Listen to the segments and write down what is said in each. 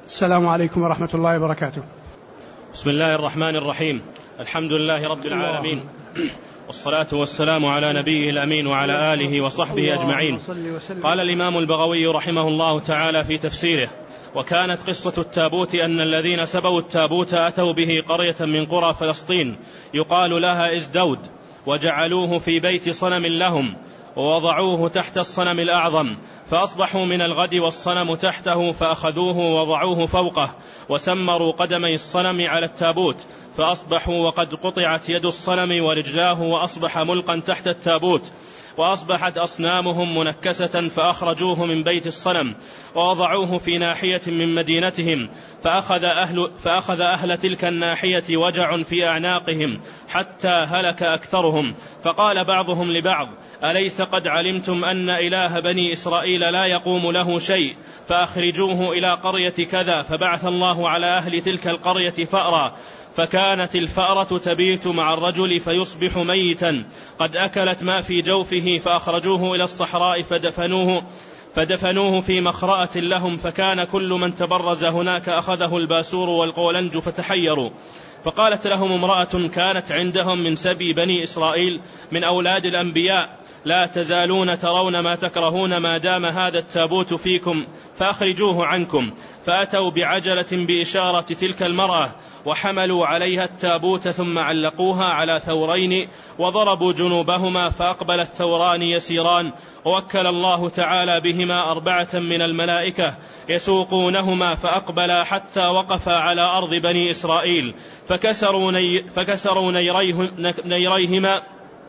السلام عليكم ورحمة الله وبركاته. بسم الله الرحمن الرحيم. الحمد لله رب العالمين، والصلاة والسلام على نبيه الأمين وعلى آله وصحبه أجمعين. قال الإمام البغوي رحمه الله تعالى في تفسيره: وكانت قصة التابوت أن الذين سبوا التابوت أتوا به قرية من قرى فلسطين يقال لها إزدود، وجعلوه في بيت صنم لهم، ووضعوه تحت الصنم الأعظم، فأصبحوا من الغد والصنم تحته، فأخذوه ووضعوه فوقه، وسمروا قدمي الصنم على التابوت، فأصبحوا وقد قطعت يد الصنم ورجلاه، وأصبح ملقا تحت التابوت، وأصبحت أصنامهم منكسة، فأخرجوه من بيت الصنم ووضعوه في ناحية من مدينتهم، فأخذ أهل تلك الناحية وجع في أعناقهم حتى هلك أكثرهم. فقال بعضهم لبعض: أليس قد علمتم أن إله بني إسرائيل لا يقوم له شيء، فأخرجوه إلى قرية كذا. فبعث الله على أهل تلك القرية فأرا، فكانت الفأرة تبيت مع الرجل فيصبح ميتا قد أكلت ما في جوفه، فأخرجوه إلى الصحراء فدفنوه في مخرأة لهم، فكان كل من تبرز هناك أخذه الباسور والقولنج فتحيروا. فقالت لهم امرأة كانت عندهم من سبي بني إسرائيل من أولاد الأنبياء: لا تزالون ترون ما تكرهون ما دام هذا التابوت فيكم، فأخرجوه عنكم. فأتوا بعجلة بإشارة تلك المرأة، وحملوا عليها التابوت، ثم علقوها على ثورين وضربوا جنوبهما، فأقبل الثوران يسيران، ووكل الله تعالى بهما 4 من الملائكة يسوقونهما، فأقبلا حتى وقفا على أرض بني إسرائيل، فكسروا نيريهما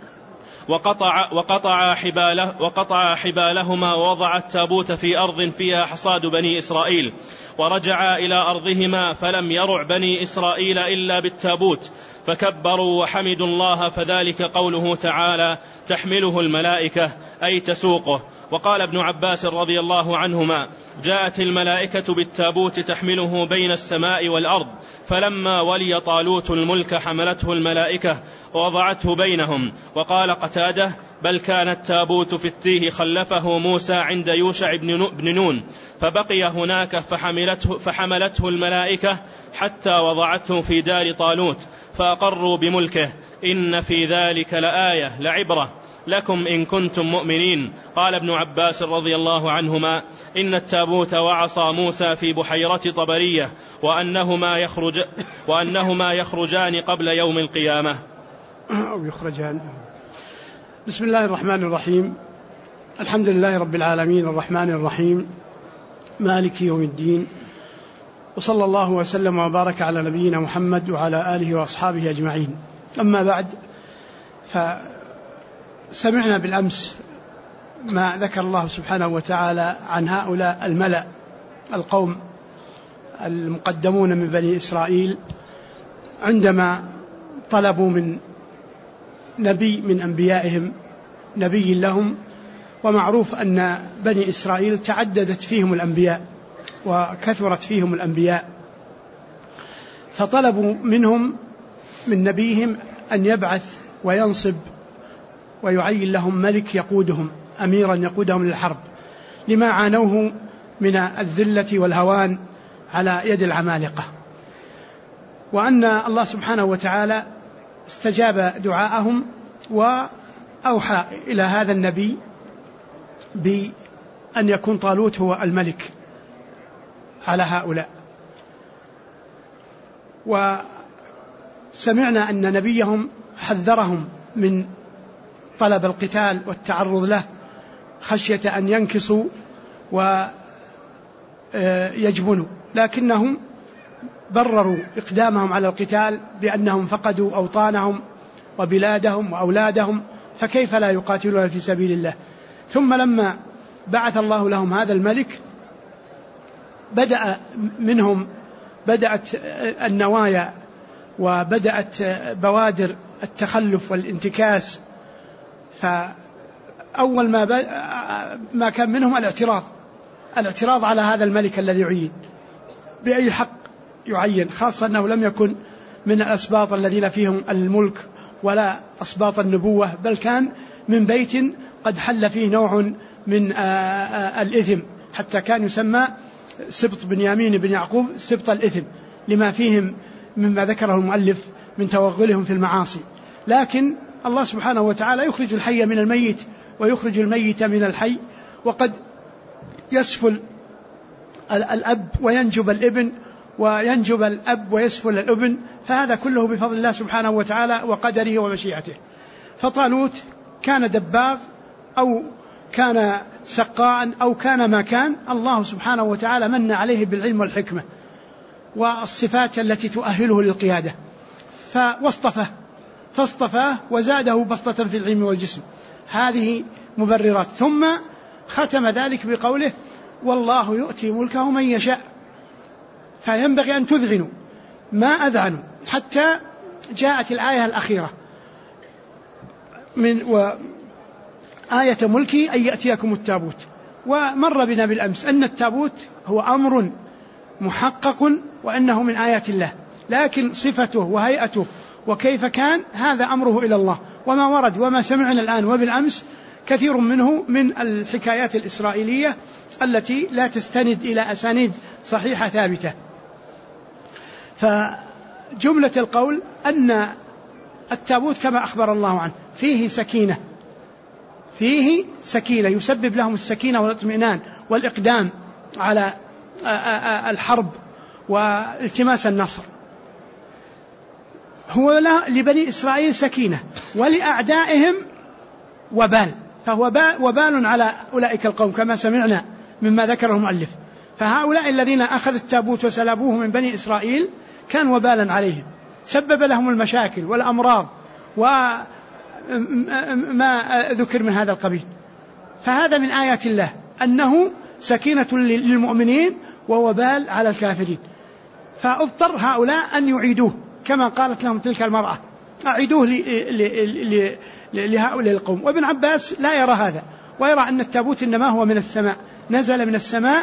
وقطع حبالهما، ووضع التابوت في أرض فيها حصاد بني إسرائيل، ورجعا إلى أرضهما، فلم يرع بني إسرائيل إلا بالتابوت، فكبروا وحمدوا الله. فذلك قوله تعالى: تحمله الملائكة، أي تسوقه. وقال ابن عباس رضي الله عنهما: جاءت الملائكة بالتابوت تحمله بين السماء والأرض، فلما ولي طالوت الملك حملته الملائكة ووضعته بينهم. وقال قتادة: بل كان التابوت في التيه خلفه موسى عند يوشع بن نون، فبقي هناك فحملته الملائكة حتى وضعته في دار طالوت، فأقروا بملكه. إن في ذلك لآية لعبرة لكم إن كنتم مؤمنين. قال ابن عباس رضي الله عنهما: إن التابوت وعصى موسى في بحيرة طبرية، وأنهما يخرجان قبل يوم القيامة. أو يخرجان. بسم الله الرحمن الرحيم. الحمد لله رب العالمين الرحمن الرحيم مالك يوم الدين، وصلى الله وسلم وبارك على نبينا محمد وعلى آله وأصحابه أجمعين. أما بعد، فسمعنا بالأمس ما ذكر الله سبحانه وتعالى عن هؤلاء الملأ القوم المقدمون من بني إسرائيل عندما طلبوا من نبي من أنبيائهم، نبي لهم. ومعروف أن بني إسرائيل تعددت فيهم الأنبياء وكثرت فيهم الأنبياء، فطلبوا منهم من نبيهم أن يبعث وينصب ويعين لهم ملك يقودهم، أميرا يقودهم للحرب، لما عانوه من الذلة والهوان على يد العمالقة. وأن الله سبحانه وتعالى استجاب دعاءهم وأوحى إلى هذا النبي بأن يكون طالوت هو الملك على هؤلاء. وسمعنا أن نبيهم حذرهم من طلب القتال والتعرض له خشية أن ينكصوا ويجبنوا، لكنهم برروا إقدامهم على القتال بأنهم فقدوا أوطانهم وبلادهم وأولادهم، فكيف لا يقاتلون في سبيل الله. ثم لما بعث الله لهم هذا الملك بدأت النوايا وبدأت بوادر التخلف والانتكاس. فأول ما كان منهم الاعتراض على هذا الملك الذي يعين، بأي حق يعين، خاصة أنه لم يكن من الأسباط الذين فيهم الملك ولا أسباط النبوة، بل كان من بيت قد حل فيه نوع من الإثم، حتى كان يسمى سبط بنيامين بن يعقوب سبط الإثم لما فيهم مما ذكره المؤلف من توغلهم في المعاصي. لكن الله سبحانه وتعالى يخرج الحي من الميت ويخرج الميت من الحي، وقد يسفل الأب وينجب الابن، وينجب الأب ويسفل الابن، فهذا كله بفضل الله سبحانه وتعالى وقدره ومشيئته. فطالوت كان دباغ أو كان سقاء أو كان ما كان، الله سبحانه وتعالى من عليه بالعلم والحكمة والصفات التي تؤهله للقيادة، فاصطفاه وزاده بسطة في العلم والجسم. هذه مبررات. ثم ختم ذلك بقوله: والله يؤتي ملكه من يشاء. فينبغي أن تذعنوا ما أذعنوا حتى جاءت الآية الأخيرة من آية ملكي أن يأتيكم التابوت. ومر بنا بالأمس أن التابوت هو أمر محقق وأنه من آيات الله، لكن صفته وهيئته وكيف كان هذا أمره إلى الله. وما ورد وما سمعنا الآن وبالأمس كثير منه من الحكايات الإسرائيلية التي لا تستند إلى أسانيد صحيحة ثابتة. فجملة القول أن التابوت كما أخبر الله عنه فيه سكينة يسبب لهم السكينة والاطمئنان والإقدام على الحرب والتماس النصر. هو لبني إسرائيل سكينة ولأعدائهم وبال، فهو وبال على أولئك القوم كما سمعنا مما ذكره المؤلف. فهؤلاء الذين أخذوا التابوت وسلبوه من بني إسرائيل كان وبالا عليهم، سبب لهم المشاكل والأمراض وما ذكر من هذا القبيل. فهذا من آيات الله أنه سكينة للمؤمنين ووبال على الكافرين. فاضطر هؤلاء أن يعيدوه كما قالت لهم تلك المرأة: أعيدوه لهؤلاء القوم. وابن عباس لا يرى هذا، ويرى أن التابوت إنما هو من السماء، نزل من السماء.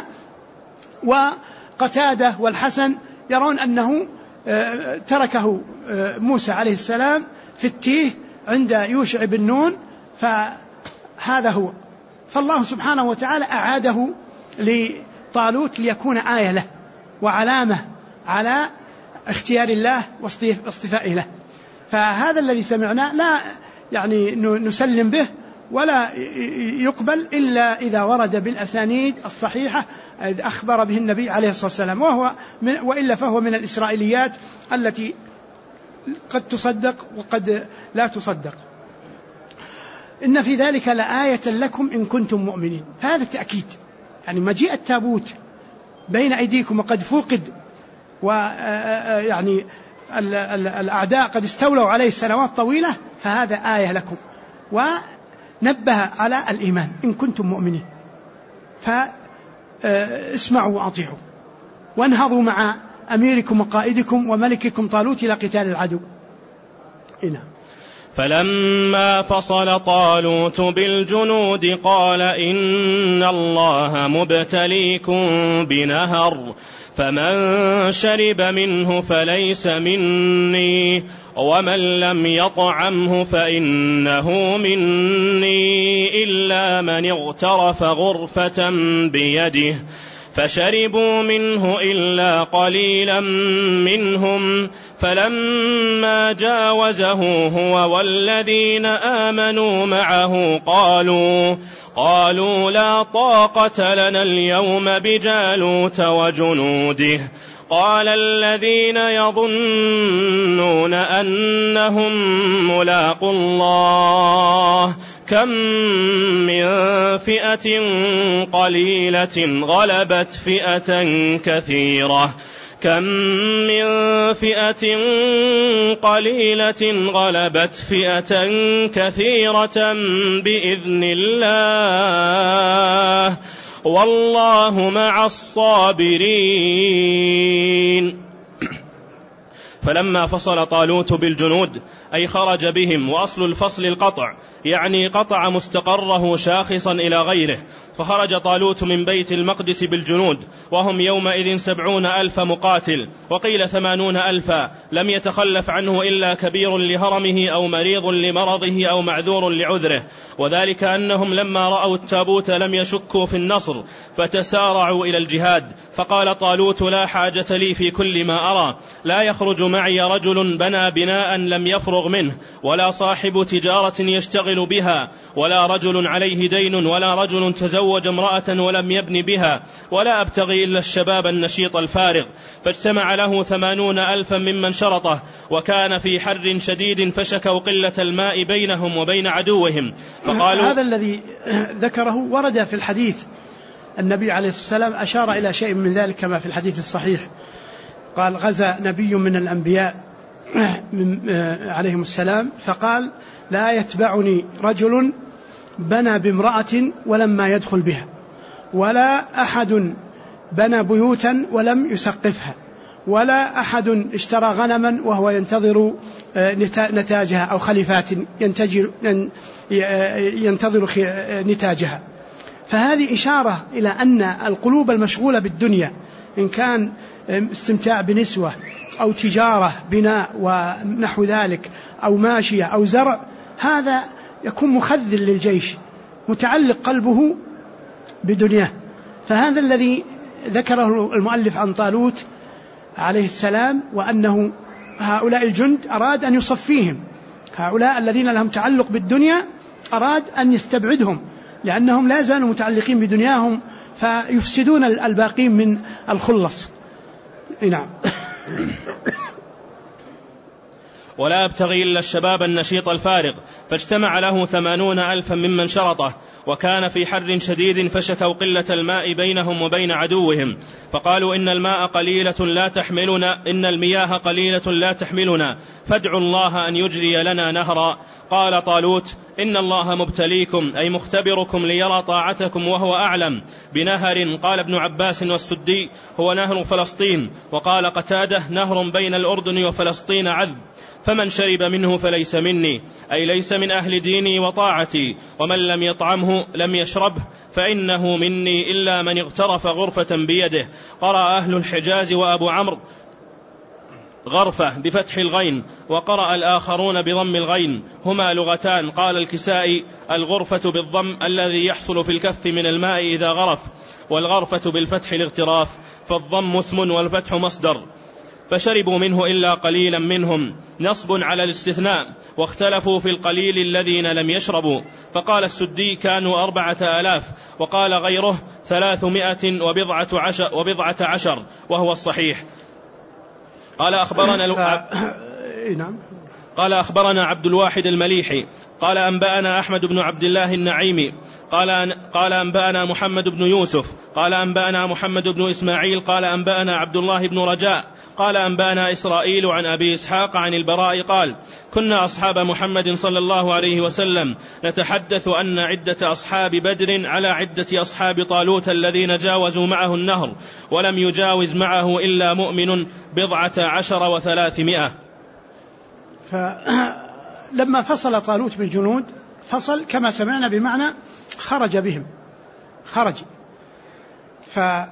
وقتادة والحسن يرون أنه تركه موسى عليه السلام في التيه عند يوشع بن نون، فهذا هو. فالله سبحانه وتعالى أعاده لطالوت ليكون آية له وعلامة على اختيار الله واصطفائه له. فهذا الذي سمعناه لا يعني نسلم به ولا يقبل إلا إذا ورد بالأسانيد الصحيحة أخبر به النبي عليه الصلاة والسلام، وإلا فهو من الإسرائيليات التي قد تصدق وقد لا تصدق. إن في ذلك لآية لكم إن كنتم مؤمنين. فهذا التأكيد، يعني مجيء التابوت بين أيديكم وقد فوقد، ويعني الأعداء قد استولوا عليه سنوات طويلة، فهذا آية لكم. ونبه على الإيمان إن كنتم مؤمنين، فاسمعوا وأطيعوا وانهضوا مع أميركم وقائدكم وملككم طالوت إلى قتال العدو. فلما فصل طالوت بالجنود قال إن الله مبتليكم بنهر فمن شرب منه فليس مني ومن لم يطعمه فإنه مني إلا من اغترف غرفة بيده فشربوا منه إلا قليلا منهم فلما جاوزه هو والذين آمنوا معه قالوا لا طاقة لنا اليوم بجالوت وجنوده قال الذين يظنون أنهم ملاقو الله كم من فئة قليلة غلبت فئة كثيرة بإذن الله والله مع الصابرين. فلما فصل طالوت بالجنود أي خرج بهم، وأصل الفصل القطع، يعني قطع مستقره شاخصا إلى غيره. فخرج طالوت من بيت المقدس بالجنود وهم يومئذ 70,000 مقاتل، وقيل 80,000، لم يتخلف عنه إلا كبير لهرمه أو مريض لمرضه أو معذور لعذره، وذلك أنهم لما رأوا التابوت لم يشكوا في النصر، فتسارعوا إلى الجهاد. فقال طالوت: لا حاجة لي في كل ما أرى، لا يخرج معي رجل بنى بناء لم يفرغ منه، ولا صاحب تجارة يشتغل بها، ولا رجل عليه دين، ولا رجل تزوج امرأة ولم يبن بها، ولا أبتغي إلا الشباب النشيط الفارغ. فاجتمع له 80,000 ممن شرطه، وكان في حر شديد، فشكوا قلة الماء بينهم وبين عدوهم. فقالوا: هذا الذي ذكره ورد في الحديث، النبي عليه الصلاة والسلام أشار إلى شيء من ذلك كما في الحديث الصحيح، قال: غزا نبي من الأنبياء عليهم السلام فقال: لا يتبعني رجل بنى بامرأة ولما يدخل بها، ولا أحد بنى بيوتا ولم يسقفها، ولا أحد اشترى غنما وهو ينتظر نتاجها أو خليفات ينتظر نتاجها. فهذه إشارة إلى أن القلوب المشغولة بالدنيا، إن كان استمتاع بنسوة أو تجارة بناء ونحو ذلك أو ماشية أو زرع، هذا يكون مخذل للجيش، متعلق قلبه بدنياه. فهذا الذي ذكره المؤلف عن طالوت عليه السلام، وأنه هؤلاء الجند أراد أن يصفيهم، هؤلاء الذين لهم تعلق بالدنيا أراد أن يستبعدهم، لأنهم لا زالوا متعلقين بدنياهم فيفسدون الباقين من الخلص. نعم. ولا أبتغي إلا الشباب النشيط الفارغ. فاجتمع له 80,000 ممن شرطه، وكان في حر شديد، فشكوا قلة الماء بينهم وبين عدوهم. فقالوا: إن المياه قليلة لا تحملنا، فادعوا الله أن يجري لنا نهرا. قال طالوت: إن الله مبتليكم، أي مختبركم ليرى طاعتكم وهو أعلم، بنهر. قال ابن عباس والسدي: هو نهر فلسطين. وقال قتادة: نهر بين الأردن وفلسطين عذب، فمن شرب منه فليس مني، أي ليس من أهل ديني وطاعتي، ومن لم يطعمه لم يشربه فإنه مني إلا من اغترف غرفة بيده. قرأ أهل الحجاز وأبو عمرو غرفة بفتح الغين، وقرأ الآخرون بضم الغين، هما لغتان. قال الكسائي: الغرفة بالضم الذي يحصل في الكف من الماء إذا غرف، والغرفة بالفتح الاغتراف، فالضم اسم والفتح مصدر. فشربوا منه إلا قليلا منهم، نصب على الاستثناء، واختلفوا في القليل الذين لم يشربوا. فقال السدي: كانوا 4,000، وقال غيره 314 وهو الصحيح. قال أخبرنا عبد الواحد المليحي قال أنبأنا أحمد بن عبد الله النعيمي قال أنبأنا محمد بن يوسف قال أنبأنا محمد بن إسماعيل قال أنبأنا عبد الله بن رجاء قال أنبأنا إسرائيل عن أبي إسحاق عن البراء قال: كنا أصحاب محمد صلى الله عليه وسلم نتحدث أن عدة أصحاب بدر على عدة أصحاب طالوت الذين جاوزوا معه النهر، ولم يجاوز معه إلا مؤمن 19 و300. فلما فصل طالوت بالجنود فصل كما سمعنا بمعنى خرج بهم، خرج. فبعد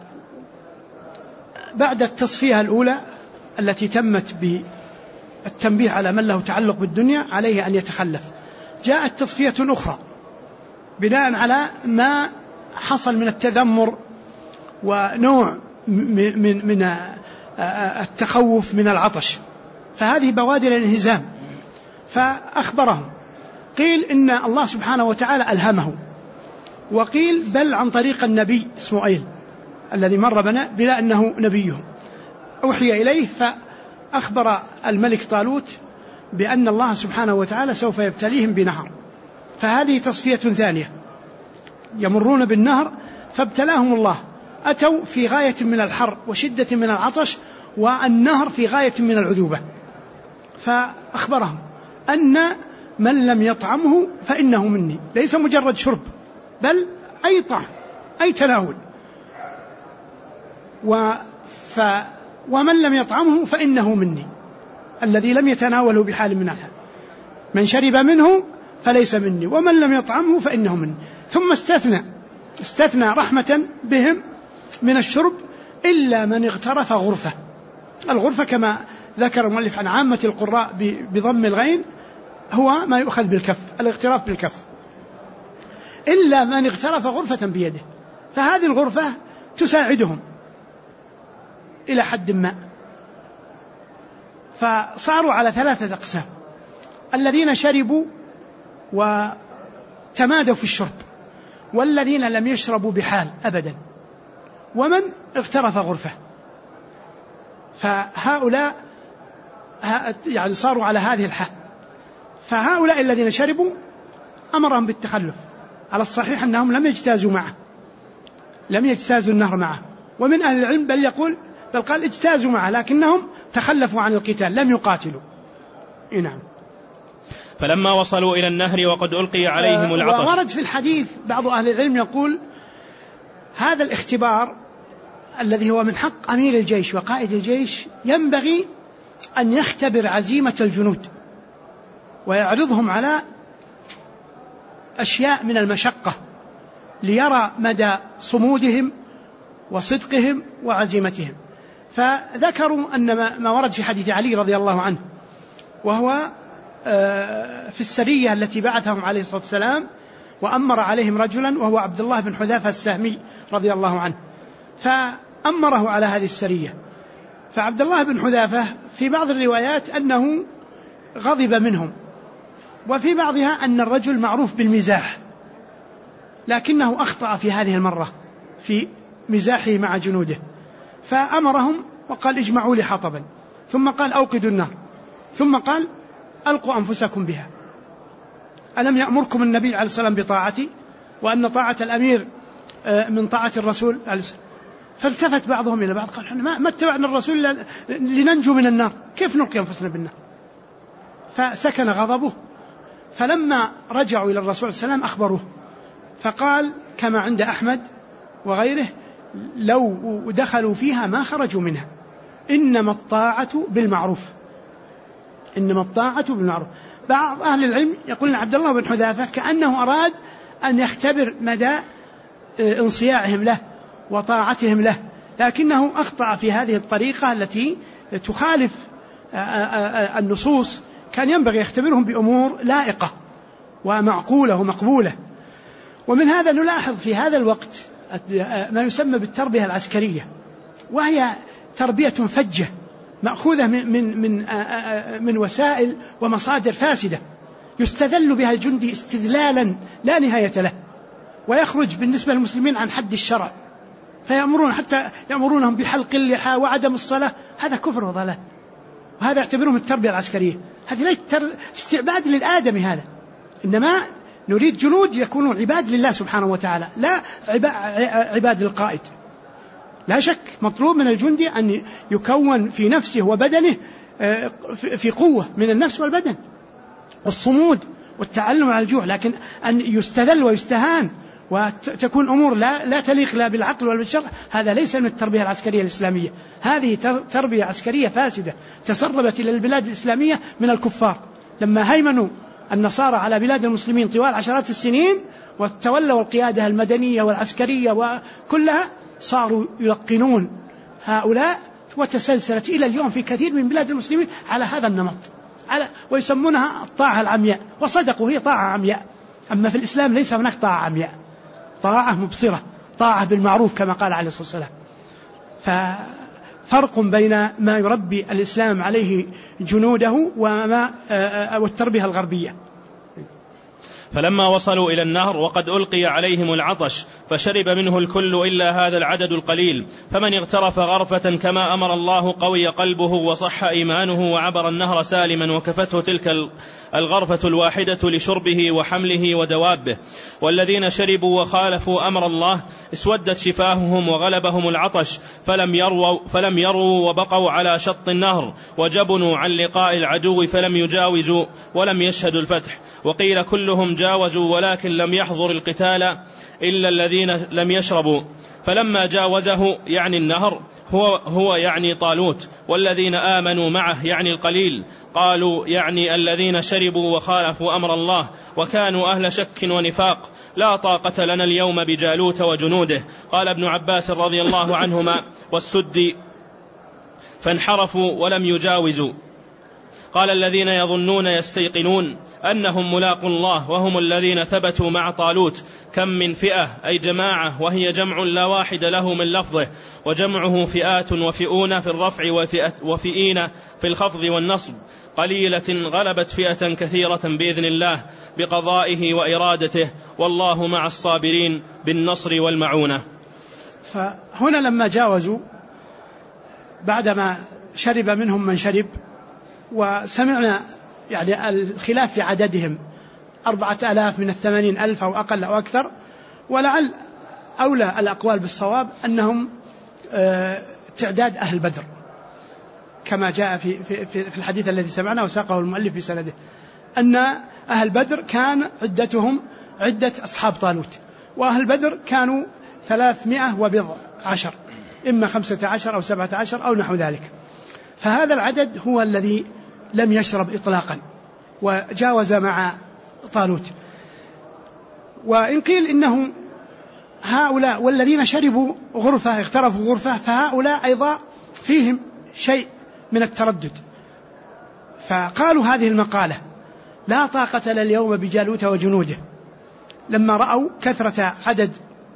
التصفية الأولى التي تمت بالتنبيه على من له تعلق بالدنيا عليه أن يتخلف، جاءت تصفية أخرى بناء على ما حصل من التذمر ونوع من التخوف من العطش، فهذه بوادر الانهزام. فأخبرهم، قيل إن الله سبحانه وتعالى ألهمه، وقيل بل عن طريق النبي اسماعيل الذي مر بلا أنه نبيه أوحي إليه، فأخبر الملك طالوت بأن الله سبحانه وتعالى سوف يبتليهم بنهر. فهذه تصفية ثانية، يمرون بالنهر فابتلاهم الله، أتوا في غاية من الحر وشدة من العطش، والنهر في غاية من العذوبة. فأخبرهم أن من لم يطعمه فإنه مني، ليس مجرد شرب بل أي طعم أي تناول، ومن لم يطعمه فإنه مني، الذي لم يتناوله بحال من الحال، من شرب منه فليس مني ومن لم يطعمه فإنه مني. ثم استثنى رحمة بهم من الشرب إلا من اغترف غرفة. الغرفة كما ذكر المؤلف عن عامة القراء بضم الغين هو ما يؤخذ بالكف، الاغتراف بالكف، إلا من اغترف غرفة بيده، فهذه الغرفة تساعدهم إلى حد ما. فصاروا على 3 أقسام: الذين شربوا وتمادوا في الشرب، والذين لم يشربوا بحال أبدا، ومن اغترف غرفة. فهؤلاء يعني صاروا على هذه الحال. فهؤلاء الذين شربوا أمرهم بالتخلف، على الصحيح أنهم لم يجتازوا معه، لم يجتازوا النهر معه. ومن أهل العلم بل قال اجتازوا معه لكنهم تخلفوا عن القتال، لم يقاتلوا. نعم. فلما وصلوا إلى النهر وقد ألقي عليهم العطش. ورد في الحديث بعض أهل العلم يقول هذا الاختبار الذي هو من حق أمير الجيش وقائد الجيش ينبغي أن يختبر عزيمة الجنود ويعرضهم على أشياء من المشقة ليرى مدى صمودهم وصدقهم وعزيمتهم. فذكروا أن ما ورد في حديث علي رضي الله عنه، وهو في السرية التي بعثهم عليه الصلاة والسلام وأمر عليهم رجلا وهو عبد الله بن حذافة السهمي رضي الله عنه، فأمره على هذه السرية. فعبد الله بن حذافة في بعض الروايات أنه غضب منهم، وفي بعضها أن الرجل معروف بالمزاح، لكنه أخطأ في هذه المرة في مزاحه مع جنوده، فأمرهم وقال اجمعوا لي حطبا، ثم قال أوقدوا النار، ثم قال ألقوا أنفسكم بها، ألم يأمركم النبي عليه السلام بطاعتي وأن طاعة الأمير من طاعة الرسول عليه السلام؟ فالتفت بعضهم إلى بعض قال ما اتبعنا الرسول لننجو من النار، كيف نلقي أنفسنا بالنار؟ فسكن غضبه. فلما رجعوا إلى الرسول صلى الله عليه وسلم أخبروه، فقال كما عند أحمد وغيره لو دخلوا فيها ما خرجوا منها، إنما الطاعة بالمعروف، إنما الطاعة بالمعروف. بعض أهل العلم يقول عبد الله بن حذافة كأنه أراد أن يختبر مدى انصياعهم له وطاعتهم له، لكنه أخطأ في هذه الطريقة التي تخالف النصوص. كان ينبغي يختبرهم بأمور لائقة ومعقولة ومقبولة. ومن هذا نلاحظ في هذا الوقت ما يسمى بالتربية العسكرية، وهي تربية فجة مأخوذة من وسائل ومصادر فاسدة يستدل بها الجندي استدلالا لا نهاية له، ويخرج بالنسبة للمسلمين عن حد الشرع، فيأمرون حتى يأمرونهم بحلق اللحى وعدم الصلاة. هذا كفر وضلال، وهذا يعتبرهم التربية العسكرية. هذه ليست استعباد للآدم، هذا إنما نريد جنود يكونوا عباد لله سبحانه وتعالى، لا عباد للقائد. لا شك مطلوب من الجندي أن يكون في نفسه وبدنه في قوة من النفس والبدن والصمود والتعلم على الجوع، لكن أن يستذل ويستهان وتكون أمور لا تليق لا بالعقل ولا بالشرع، هذا ليس من التربية العسكرية الإسلامية. هذه تربية عسكرية فاسدة تسربت إلى البلاد الإسلامية من الكفار لما هيمنوا النصارى على بلاد المسلمين طوال عشرات السنين وتولوا القيادة المدنية والعسكرية وكلها، صاروا يلقنون هؤلاء، وتسلسلت إلى اليوم في كثير من بلاد المسلمين على هذا النمط، ويسمونها الطاعة العمياء. وصدقوا، هي طاعة عمياء. أما في الإسلام ليس هناك طاعة عمياء، طاعة مبصرة، طاعة بالمعروف كما قال عليه الصلاة والسلام. ففرق بين ما يربي الإسلام عليه جنوده والتربية الغربية. فلما وصلوا إلى النهر وقد ألقي عليهم العطش فشرب منه الكل إلا هذا العدد القليل، فمن اغترف غرفة كما أمر الله قوي قلبه وصح إيمانه وعبر النهر سالما، وكفته تلك الغرفة الواحدة لشربه وحمله ودوابه. والذين شربوا وخالفوا أمر الله اسودت شفاههم وغلبهم العطش فلم يروا وبقوا على شط النهر، وجبنوا عن لقاء العدو فلم يجاوزوا ولم يشهدوا الفتح. وقيل كلهم جاوزوا ولكن لم يحضر القتال إلا الذين لم يشربوا. فلما جاوزه يعني النهر هو يعني طالوت، والذين آمنوا معه يعني القليل، قالوا يعني الذين شربوا وخالفوا أمر الله وكانوا أهل شك ونفاق، لا طاقة لنا اليوم بجالوت وجنوده. قال ابن عباس رضي الله عنهما والسدي فانحرفوا ولم يجاوزوا. قال الذين يظنون يستيقنون أنهم ملاقوا الله وهم الذين ثبتوا مع طالوت كم من فئة أي جماعة وهي جمع لا واحد له من لفظه وجمعه فئات وفئون في الرفع وفئين في الخفض والنصب قليلة غلبت فئة كثيرة بإذن الله بقضائه وإرادته والله مع الصابرين بالنصر والمعونة. فهنا لما جاوزوا بعدما شرب منهم من شرب وسمعنا يعني الخلاف في عددهم 4000 من 80,000 أو أقل أو أكثر، ولعل أولى الأقوال بالصواب أنهم تعداد أهل بدر كما جاء في الحديث الذي سمعنا وساقه المؤلف بسنده، أن أهل بدر كان عدتهم عدة أصحاب طالوت، وأهل بدر كانوا 310 إما 15 أو 17 أو نحو ذلك. فهذا العدد هو الذي لم يشرب إطلاقا وجاوز مع طالوت. وإن قيل إنه هؤلاء والذين شربوا غرفة اغترفوا غرفة فهؤلاء أيضا فيهم شيء من التردد، فقالوا هذه المقالة لا طاقة لنا اليوم بجالوت وجنوده لما رأوا كثرة عدد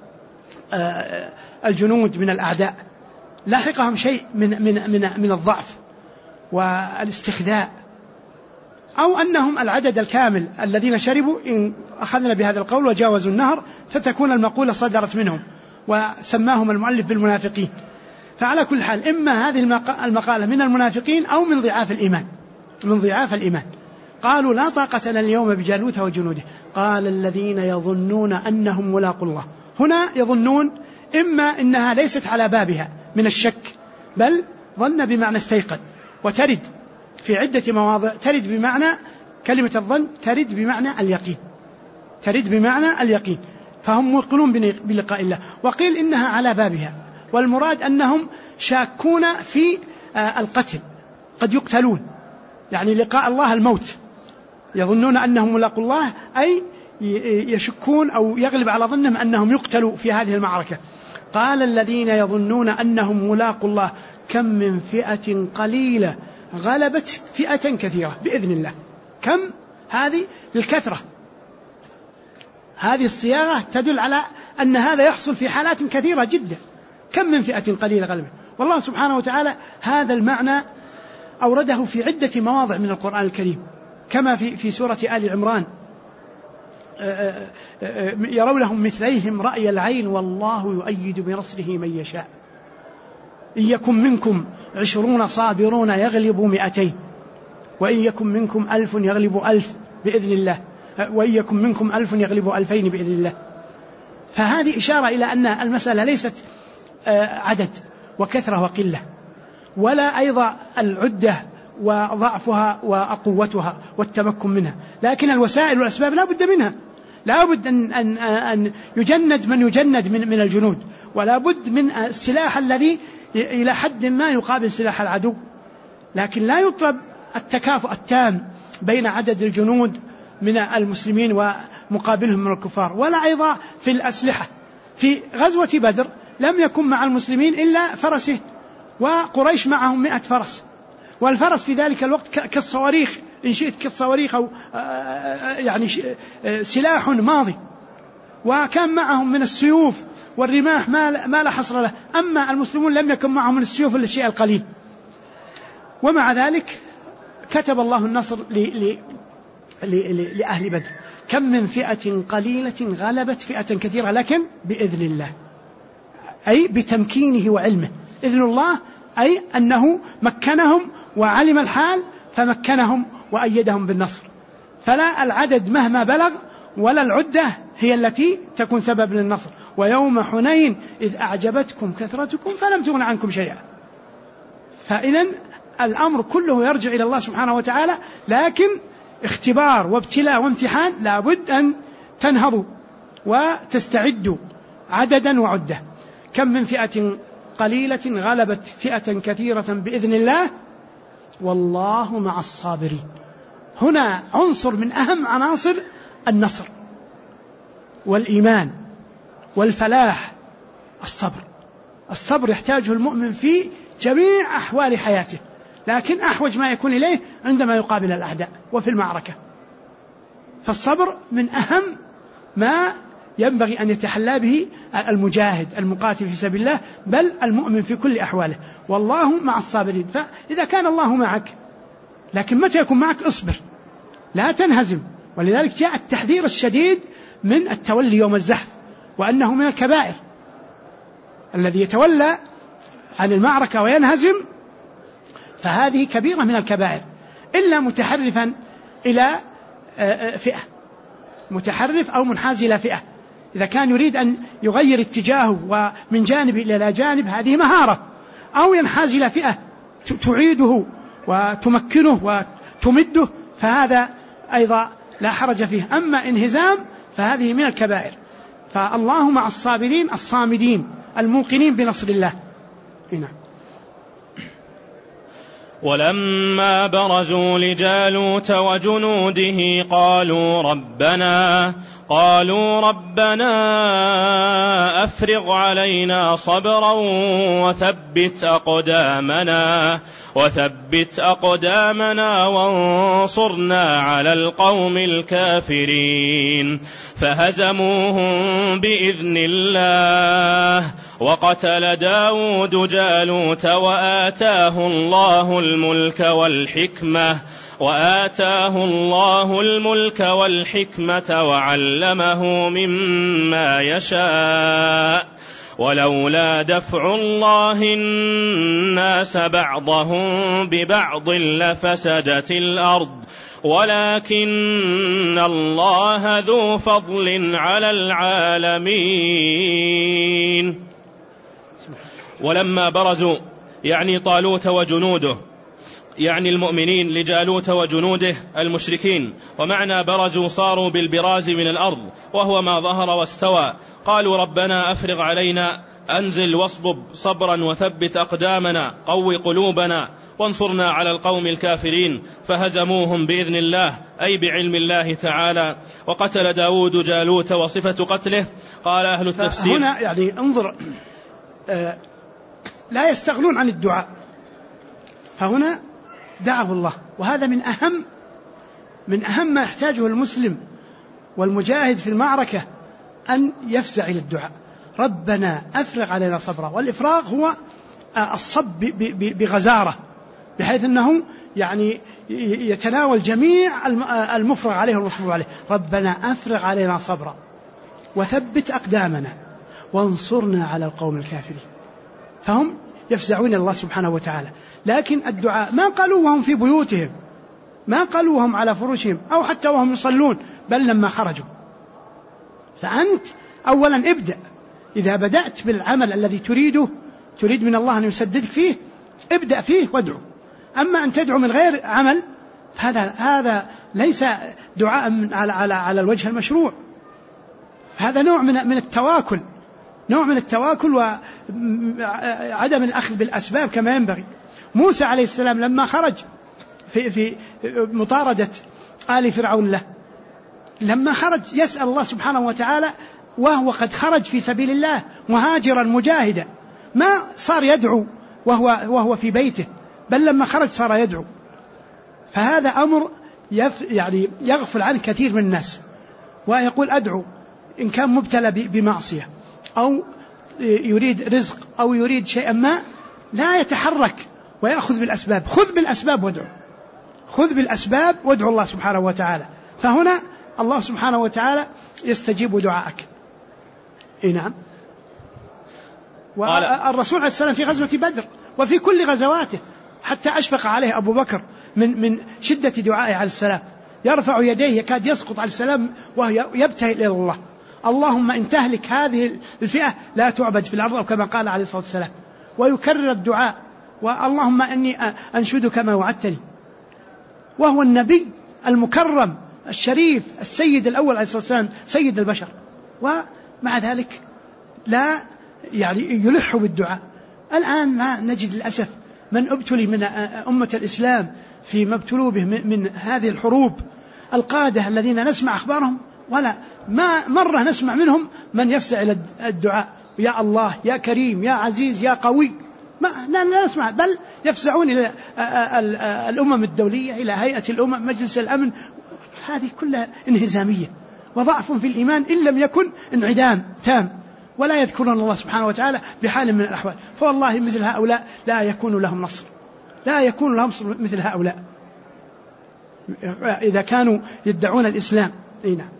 الجنود من الأعداء، لاحقهم شيء من الضعف والاستخداء، أو أنهم العدد الكامل الذين شربوا إن أخذنا بهذا القول وجاوزوا النهر فتكون المقولة صدرت منهم وسماهم المؤلف بالمنافقين. فعلى كل حال إما هذه المقالة من المنافقين أو من ضعاف الإيمان. قالوا لا طاقة لنا اليوم بجالوت وجنوده. قال الذين يظنون أنهم ملاقوا الله. هنا يظنون إما إنها ليست على بابها من الشك، بل ظن بمعنى استيقن، وترد في عدة مواضع ترد بمعنى كلمة الظن ترد بمعنى اليقين، فهم موقنون بلقاء الله. وقيل إنها على بابها، والمراد أنهم شاكون في القتل، قد يقتلون، يعني لقاء الله الموت، يظنون أنهم ملاقوا الله أي يشكون أو يغلب على ظنهم أنهم يقتلوا في هذه المعركة. قال الذين يظنون أنهم ملاقوا الله كم من فئة قليلة غلبت فئة كثيرة بإذن الله. كم هذه للكثرة، هذه الصياغة تدل على أن هذا يحصل في حالات كثيرة جدا. كم من فئة قليلة غلبت، والله سبحانه وتعالى هذا المعنى أورده في عدة مواضع من القرآن الكريم، كما في سورة آل عمران يرونهم مثليهم رأي العين والله يؤيد بنصره من يشاء إن يكن منكم 20 صابرون يغلبوا 200 وإن يكن منكم 1000 يغلبوا 1000 بإذن الله وإن يكن منكم 1000 يغلبوا 2000 بإذن الله. فهذه إشارة إلى أن المسألة ليست عدد وكثرة وقلة، ولا أيضا العدة وضعفها وقوتها والتمكن منها، لكن الوسائل والأسباب لا بد منها، لا بد أن يجند من يجند من الجنود، ولا بد من السلاح الذي إلى حد ما يقابل سلاح العدو، لكن لا يطلب التكافؤ التام بين عدد الجنود من المسلمين ومقابلهم من الكفار، ولا أيضا في الأسلحة. في غزوة بدر لم يكن مع المسلمين إلا فرسه، وقريش معهم 100 فرس، والفرس في ذلك الوقت كالصواريخ إن شئت، كالصواريخ أو يعني سلاح ماضي، وكان معهم من السيوف والرماح ما لا حصر له. أما المسلمون لم يكن معهم من السيوف إلا الشيء القليل، ومع ذلك كتب الله النصر لأهل بدر. كم من فئة قليلة غلبت فئة كثيرة لكن بإذن الله، أي بتمكينه وعلمه. إذن الله أي أنه مكنهم وعلم الحال فمكنهم وأيدهم بالنصر. فلا العدد مهما بلغ ولا العدة هي التي تكون سبب للنصر. ويوم حنين إذ أعجبتكم كثرتكم فلم تغن عنكم شيئا. فإذن الأمر كله يرجع إلى الله سبحانه وتعالى، لكن اختبار وابتلاء وامتحان لا بد أن تنهضوا وتستعدوا عددا وعدة. كم من فئة قليلة غلبت فئة كثيرة بإذن الله والله مع الصابرين. هنا عنصر من أهم عناصر النصر والإيمان والفلاح، الصبر. الصبر يحتاجه المؤمن في جميع أحوال حياته، لكن أحوج ما يكون إليه عندما يقابل الأعداء وفي المعركة. فالصبر من أهم ما ينبغي أن يتحلى به المجاهد المقاتل في سبيل الله، بل المؤمن في كل أحواله. والله مع الصابرين. فإذا كان الله معك، لكن متى يكون معك؟ اصبر، لا تنهزم. ولذلك جاء التحذير الشديد من التولي يوم الزحف، وأنه من الكبائر. الذي يتولى عن المعركة وينهزم فهذه كبيرة من الكبائر، إلا متحرفا إلى فئة، متحرف أو منحاز إلى فئة. إذا كان يريد أن يغير اتجاهه ومن جانب إلى جانب، هذه مهارة. أو ينحاز إلى فئة تعيده وتمكنه وتمده، فهذا أيضا لا حرج فيه. أما انهزام فهذه من الكبائر. فالله مع الصابرين الصامدين الموقنين بنصر الله. هنا ولما برزوا لجالوت وجنوده قالوا ربنا أفرغ علينا صبرا وثبت أقدامنا وانصرنا على القوم الكافرين. فهزموهم بإذن الله، وقتل داود جالوت وآتاه الله الملك والحكمة وعلمه مما يشاء. ولولا دفع الله الناس بعضهم ببعض لفسدت الأرض ولكن الله ذو فضل على العالمين. ولما برزوا يعني طالوت وجنوده، يعني المؤمنين، لجالوت وجنوده المشركين. ومعنى برزوا صاروا بالبراز من الأرض، وهو ما ظهر واستوى. قالوا ربنا أفرغ علينا، أنزل واصبب صبرا وثبت أقدامنا، قوي قلوبنا وانصرنا على القوم الكافرين. فهزموهم بإذن الله أي بعلم الله تعالى. وقتل داود جالوت. وصفة قتله قال أهل التفسير هنا يعني انظر، لا يستغلون عن الدعاء، فهنا دعاه الله. وهذا من أهم ما يحتاجه المسلم والمجاهد في المعركة، أن يفزع إلى الدعاء. ربنا أفرغ علينا صبرا. والإفراغ هو الصب بغزارة، بحيث أنه يعني يتناول جميع المفرغ عليه والمصبوب عليه. ربنا أفرغ علينا صبرا وثبت أقدامنا وانصرنا على القوم الكافرين. فهم يفزعون الله سبحانه وتعالى. لكن الدعاء ما قالوا وهم في بيوتهم، ما قالوا وهم على فرشهم، أو حتى وهم يصلون، بل لما خرجوا. فأنت أولا ابدأ، إذا بدأت بالعمل الذي تريد من الله أن يسددك فيه، ابدأ فيه وادعو. أما أن تدعو من غير عمل هذا ليس دعاء على الوجه المشروع. هذا نوع من التواكل، نوع من التواكل وعدم الأخذ بالأسباب كما ينبغي. موسى عليه السلام لما خرج في مطاردة آل فرعون له، لما خرج يسأل الله سبحانه وتعالى وهو قد خرج في سبيل الله مهاجرا مجاهدا، ما صار يدعو وهو في بيته، بل لما خرج صار يدعو. فهذا أمر يعني يغفل عنه كثير من الناس، ويقول أدعو إن كان مبتلى بمعصية أو يريد رزق أو يريد شيئا ما، لا يتحرك ويأخذ بالأسباب. خذ بالأسباب وادعو، خذ بالأسباب وادعو الله سبحانه وتعالى. فهنا الله سبحانه وتعالى يستجيب دعائك. نعم. والرسول عليه السلام في غزوة بدر وفي كل غزواته حتى أشفق عليه أبو بكر من شدة دعائه عليه السلام، يرفع يديه يكاد يسقط عليه السلام وهو يبتهل إلى الله: اللهم إن تهلك هذه الفئة لا تعبد في الأرض، أو كما قال عليه الصلاة والسلام. ويكرر الدعاء: واللهم إني أنشدك ما وعدتني. وهو النبي المكرم الشريف السيد الأول عليه الصلاة والسلام، سيد البشر، ومع ذلك لا يعني يلح بالدعاء. الآن ما نجد للأسف من ابتلي من أمة الإسلام فيما ابتلوا به من هذه الحروب، القادة الذين نسمع أخبارهم ولا ما مرة نسمع منهم من يفزع إلى الدعاء: يا الله، يا كريم، يا عزيز، يا قوي. لا نسمع، بل يفزعون إلى الأمم الدولية، إلى هيئة الأمم، مجلس الأمن. هذه كلها انهزامية وضعف في الإيمان إن لم يكن انعدام تام، ولا يذكرون الله سبحانه وتعالى بحال من الأحوال. فوالله مثل هؤلاء لا يكون لهم نصر، لا يكون لهم نصر مثل هؤلاء إذا كانوا يدعون الإسلام. نعم.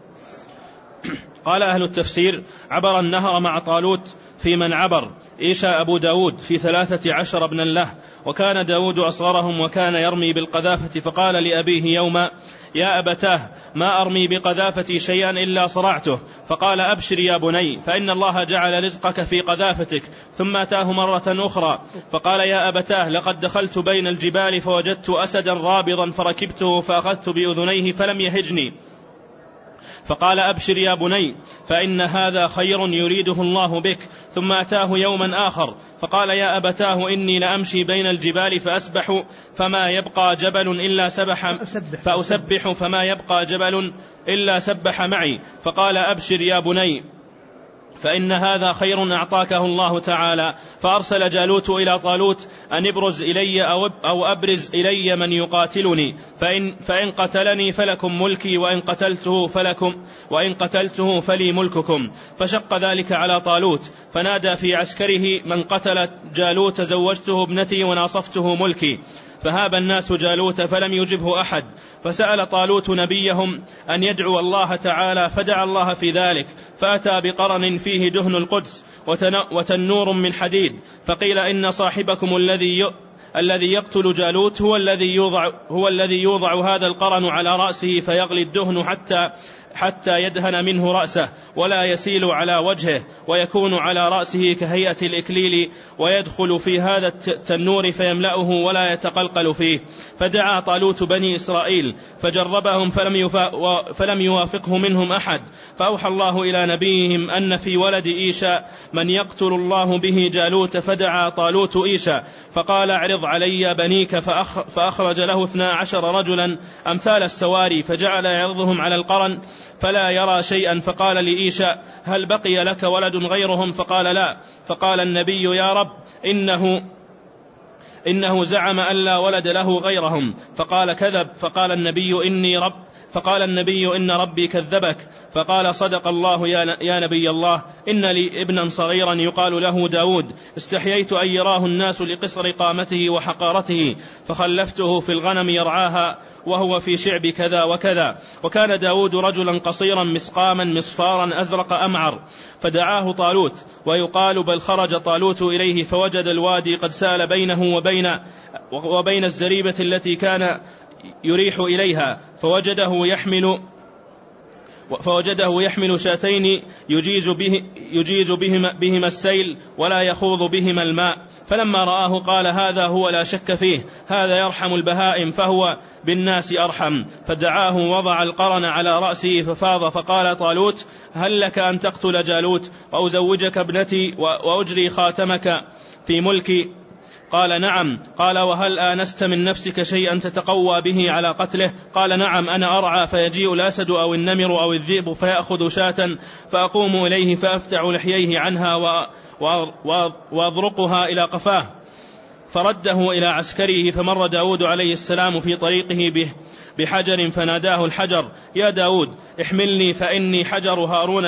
قال أهل التفسير: عبر النهر مع طالوت في من عبر إيشا أبو داود في 13 ابنا له، وكان داود أصغرهم، وكان يرمي بالقذافة، فقال لأبيه يوما: يا أبتاه، ما أرمي بقذافتي شيئا إلا صرعته. فقال: أبشر يا بني، فإن الله جعل رزقك في قذافتك. ثم أتاه مرة أخرى فقال: يا أبتاه، لقد دخلت بين الجبال فوجدت أسدا رابضا فركبته فأخذت بأذنيه فلم يهجني. فقال: أبشر يا بني، فإن هذا خير يريده الله بك. ثم أتاه يوما آخر فقال: يا أبتاه، إني لأمشي بين الجبال فأسبح فما يبقى جبل إلا فأسبح فما يبقى جبل إلا سبح معي. فقال: أبشر يا بني، فإن هذا خير أعطاكه الله تعالى. فأرسل جالوت إلى طالوت أن ابرز إلي أو أبرز إلي من يقاتلني، فإن قتلني فلكم ملكي، وإن قتلته فلي ملككم. فشق ذلك على طالوت، فنادى في عسكره: من قتل جالوت زوجته ابنتي وناصفته ملكي. فهاب الناس جالوت فلم يجبه أحد. فسأل طالوت نبيهم أن يدعو الله تعالى، فدعا الله في ذلك، فأتى بقرن فيه دهن القدس وتنور من حديد. فقيل: إن صاحبكم الذي يقتل جالوت هو الذي يوضع هذا القرن على رأسه فيغلي الدهن حتى يدهن منه رأسه ولا يسيل على وجهه، ويكون على رأسه كهيئة الإكليل، ويدخل في هذا التنور فيملأه ولا يتقلقل فيه. فدعا طالوت بني إسرائيل فجربهم فلم يوافقه منهم أحد. فأوحى الله إلى نبيهم أن في ولد إيشا من يقتل الله به جالوت. فدعا طالوت إيشا فقال: اعرض علي بنيك. فأخرج له 12 رجلا أمثال السواري، فجعل يعرضهم على القرن فلا يرى شيئا. فقال لإيشا: هل بقي لك ولد غيرهم؟ فقال: لا. فقال النبي: يا رب، إنه زعم أن لا ولد له غيرهم. فقال: كذب. فقال النبي: إن ربي كذبك. فقال: صدق الله يا نبي الله، إن لي ابنا صغيرا يقال له داود، استحييت أن يراه الناس لقصر قامته وحقارته، فخلفته في الغنم يرعاها وهو في شعب كذا وكذا. وكان داود رجلا قصيرا مسقاما مصفارا أزرق أمعر. فدعاه طالوت، ويقال بل خرج طالوت إليه فوجد الوادي قد سال بينه وبين الزريبة التي كان يريح إليها، فوجده يحمل شاتين يجيز بهما السيل ولا يخوض بهما الماء. فلما رآه قال: هذا هو لا شك فيه، هذا يرحم البهائم فهو بالناس أرحم. فدعاه وضع القرن على رأسه ففاض. فقال طالوت: هل لك أن تقتل جالوت وأزوجك ابنتي وأجري خاتمك في ملكي؟ قال: نعم. قال: وهل آنست من نفسك شيئا تتقوى به على قتله؟ قال: نعم، أنا أرعى فيجيء الأسد أو النمر أو الذئب فيأخذ شاة فأقوم إليه فأفتع لحييه عنها وأضرقها إلى قفاه. فرده إلى عسكره. فمر داود عليه السلام في طريقه بحجر فناداه الحجر: يا داود، احملني فإني حجر هارون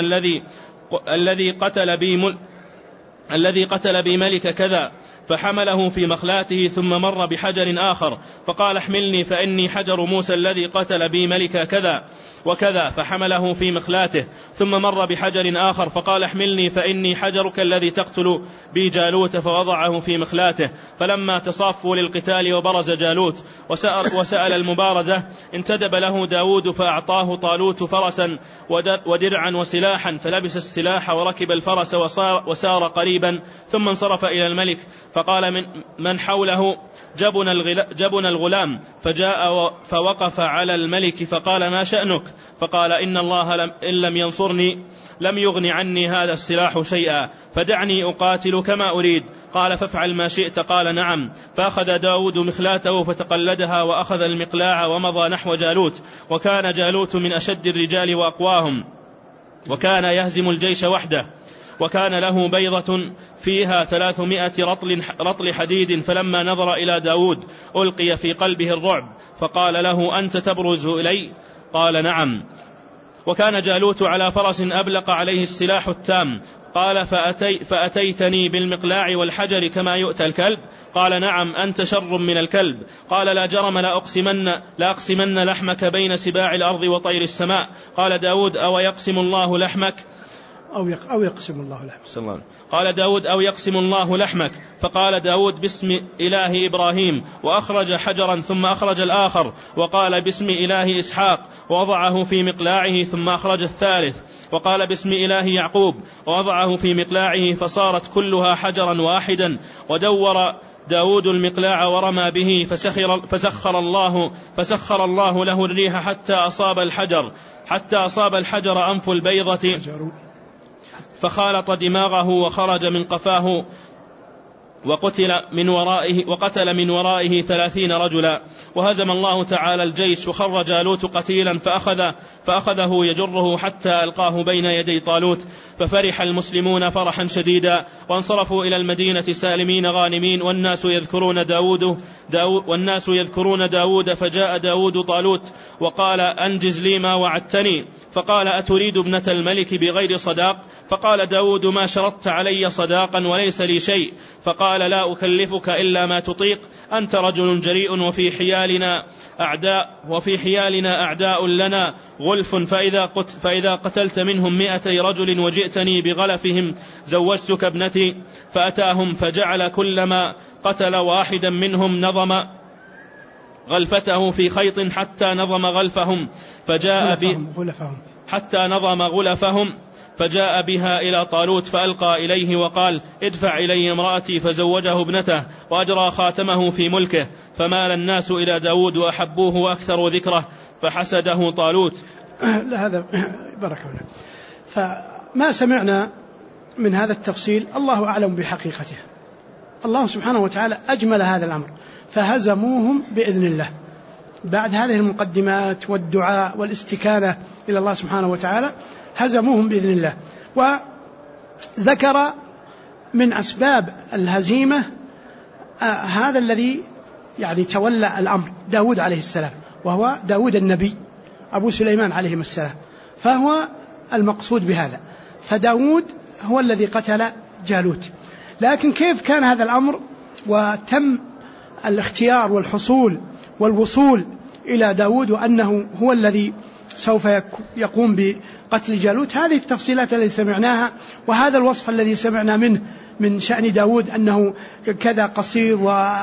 الذي قتل بي ملك كذا. فحمله في مخلاته. ثم مر بحجر آخر فقال: احملني فإني حجر موسى الذي قتل بي ملك كذا وكذا. فحمله في مخلاته. ثم مر بحجر آخر فقال: احملني فإني حجرك الذي تقتل بي جالوت. فوضعه في مخلاته. فلما تصافوا للقتال وبرز جالوت وسأل المبارزة، انتدب له داود فأعطاه طالوت فرسا ودرعا وسلاحا، فلبس السلاح وركب الفرس وسار قريبا. ثم انصرف إلى الملك فقال: من حوله جبن الغلام. فجاء فوقف على الملك فقال: ما شأنك؟ فقال: إن الله إن لم ينصرني لم يغن عني هذا السلاح شيئا، فدعني أقاتل كما أريد. قال: فافعل ما شئت. قال: نعم. فأخذ داود مخلاته فتقلدها وأخذ المقلاع ومضى نحو جالوت. وكان جالوت من أشد الرجال وأقواهم، وكان يهزم الجيش وحده، وكان له بيضة فيها 300 رطل حديد، فلما نظر إلى داود ألقي في قلبه الرعب، فقال له: أنت تبرز إلي؟ قال: نعم. وكان جالوت على فرس أبلق عليه السلاح التام. قال: فأتيتني بالمقلاع والحجر كما يؤتى الكلب؟ قال: نعم، أنت شر من الكلب. قال: لا جرم لأقسمن لحمك بين سباع الأرض وطير السماء. قال داود: أو يقسم الله لحمك أو يقسم الله لحمك. قال داود: أو يقسم الله لحمك. فقال داود: باسم إله إبراهيم، وأخرج حجرا ثم أخرج الآخر، وقال: باسم إله إسحاق، ووضعه في مقلاعه، ثم أخرج الثالث، وقال: باسم إله يعقوب، ووضعه في مقلاعه، فصارت كلها حجرا واحدا. ودور داود المقلاع ورمى به، فسخر الله له الريح حتى أصاب الحجر أنف البيضة، فخالط دماغه وخرج من قفاه، وقتل من ورائه 30 رجلا. وهزم الله تعالى الجيش، وخر جالوت قتيلا، فأخذه يجره حتى ألقاه بين يدي طالوت، ففرح المسلمون فرحا شديدا، وانصرفوا إلى المدينة سالمين غانمين، والناس يذكرون داود. فجاء داود طالوت وقال: أنجز لي ما وعدتني. فقال: أتريد ابنة الملك بغير صداق؟ فقال داود: ما شرطت علي صداقا وليس لي شيء. فقال: لا أكلفك إلا ما تطيق، أنت رجل جريء، وفي حيالنا أعداء لنا غلف، فإذا قتلت منهم 200 رجل وجئتني بغلفهم زوجتك ابنتي. فأتاهم، فجعل كلما قتل واحدا منهم نظم غلفته في خيط حتى نظم غلفهم، فجاء بها إلى طالوت، فألقى إليه وقال: ادفع إلي امرأتي. فزوجه ابنته وأجرى خاتمه في ملكه. فمال الناس إلى داود وأحبوه وأكثروا ذكره، فحسده طالوت. هذا بركة الله. فما سمعنا من هذا التفصيل الله أعلم بحقيقته. الله سبحانه وتعالى أجمل هذا الأمر، فهزموهم بإذن الله. بعد هذه المقدمات والدعاء والاستكانة إلى الله سبحانه وتعالى هزموهم بإذن الله. وذكر من أسباب الهزيمة هذا الذي يعني تولى الأمر داود عليه السلام، وهو داود النبي أبو سليمان عليه السلام، فهو المقصود بهذا. فداود هو الذي قتل جالوت. لكن كيف كان هذا الأمر وتم الاختيار والحصول والوصول إلى داود وأنه هو الذي سوف يقوم بقتل جالوت؟ هذه التفصيلات التي سمعناها، وهذا الوصف الذي سمعنا منه من شأن داود أنه كذا قصير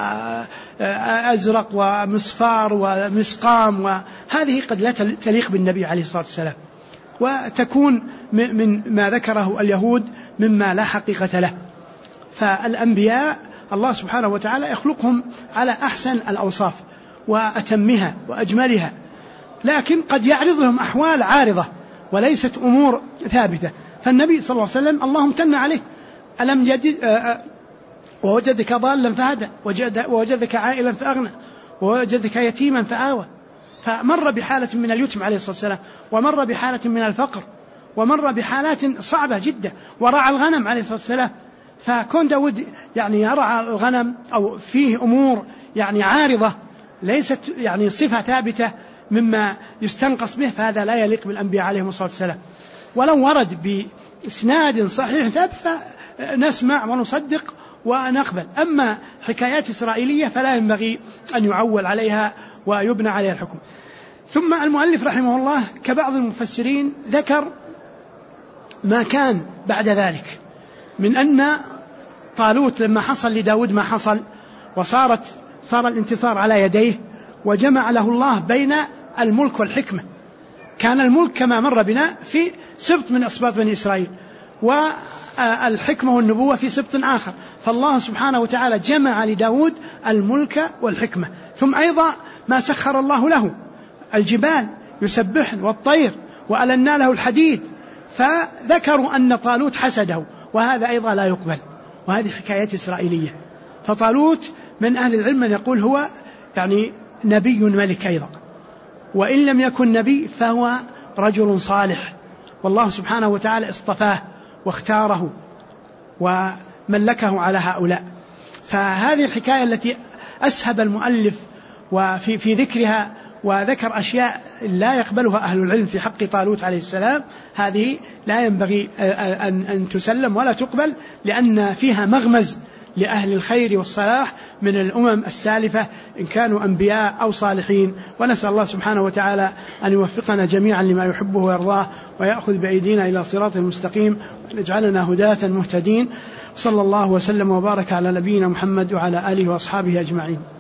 وأزرق ومصفار ومسقام، وهذه قد لا تليق بالنبي عليه الصلاة والسلام، وتكون من ما ذكره اليهود مما لا حقيقة له. فالأنبياء الله سبحانه وتعالى يخلقهم على أحسن الأوصاف وأتمها وأجملها، لكن قد يعرض لهم أحوال عارضة وليست أمور ثابتة. فالنبي صلى الله عليه وسلم الله امتن عليه، ألم يجد ووجدك ضالا فهدى، ووجدك عائلا فأغنى، ووجدك يتيما فآوى. فمر بحالة من اليتم عليه الصلاة والسلام، ومر بحالة من الفقر، ومر بحالات صعبة جدا، ورعى الغنم عليه الصلاة والسلام. فكون داود يعني يرعى الغنم أو فيه أمور يعني عارضة ليست يعني صفة ثابتة مما يستنقص به، فهذا لا يليق بالأنبياء عليهم الصلاة والسلام. ولو ورد بإسناد صحيح ثابت فنسمع ونصدق ونقبل، أما حكايات إسرائيلية فلا ينبغي أن يعول عليها ويبنى عليها الحكم. ثم المؤلف رحمه الله كبعض المفسرين ذكر ما كان بعد ذلك من أن طالوت لما حصل لداود ما حصل صار الانتصار على يديه، وجمع له الله بين الملك والحكمة. كان الملك كما مر بنا في سبط من أسباط بني إسرائيل، والحكمة والنبوة في سبط آخر، فالله سبحانه وتعالى جمع لداود الملك والحكمة. ثم أيضا ما سخر الله له الجبال يسبحن والطير، وألنا له الحديد، فذكروا أن طالوت حسده، وهذا أيضا لا يقبل، وهذه حكايات إسرائيلية. فطالوت من أهل العلم من يقول هو يعني نبي ملك أيضا، وإن لم يكن نبي فهو رجل صالح، والله سبحانه وتعالى اصطفاه واختاره وملكه على هؤلاء. فهذه الحكاية التي أسهب المؤلف وفي ذكرها وذكر أشياء لا يقبلها أهل العلم في حق طالوت عليه السلام، هذه لا ينبغي أن تسلم ولا تقبل، لأن فيها مغمز لأهل الخير والصلاح من الأمم السالفة إن كانوا أنبياء أو صالحين. ونسأل الله سبحانه وتعالى أن يوفقنا جميعا لما يحبه ويرضاه، ويأخذ بأيدينا إلى صراط المستقيم، وأن يجعلنا هداة مهتدين. صلى الله وسلم وبارك على نبينا محمد وعلى آله وأصحابه أجمعين.